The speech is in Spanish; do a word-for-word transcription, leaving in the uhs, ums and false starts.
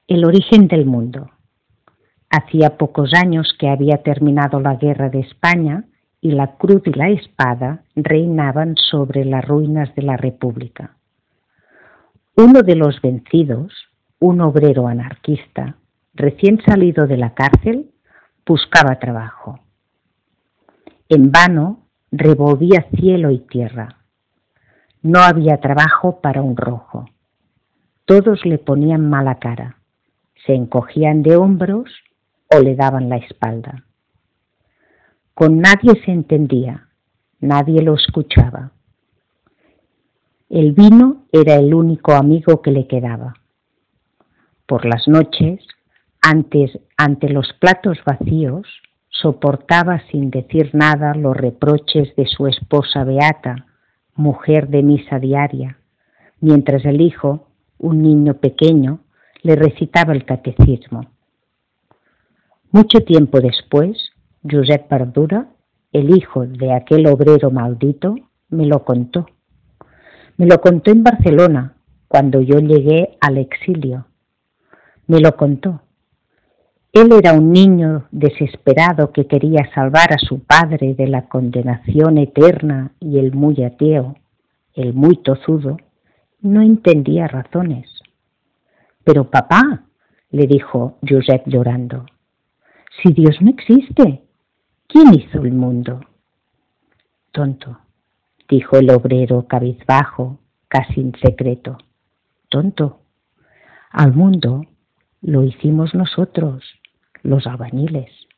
El origen del mundo. Hacía pocos años que había terminado la guerra de España y la cruz y la espada reinaban sobre las ruinas de la República. Uno de los vencidos, un obrero anarquista, recién salido de la cárcel, buscaba trabajo. En vano revolvía cielo y tierra. No había trabajo para un rojo. Todos le ponían mala cara, se encogían de hombros o le daban la espalda. Con nadie se entendía, nadie lo escuchaba. El vino era el único amigo que le quedaba. Por las noches, antes, ante los platos vacíos, soportaba sin decir nada los reproches de su esposa beata, mujer de misa diaria, mientras el hijo, un niño pequeño, le recitaba el catecismo. Mucho tiempo después, Josep Verdura, el hijo de aquel obrero maldito, me lo contó. Me lo contó en Barcelona, cuando yo llegué al exilio. Me lo contó. Él era un niño desesperado que quería salvar a su padre de la condenación eterna y el muy ateo, el muy tozudo, no entendía razones. Pero papá, le dijo Josep llorando, si Dios no existe, ¿quién hizo el mundo? Tonto, dijo el obrero cabizbajo, casi en secreto. Tonto, al mundo lo hicimos nosotros, los albañiles.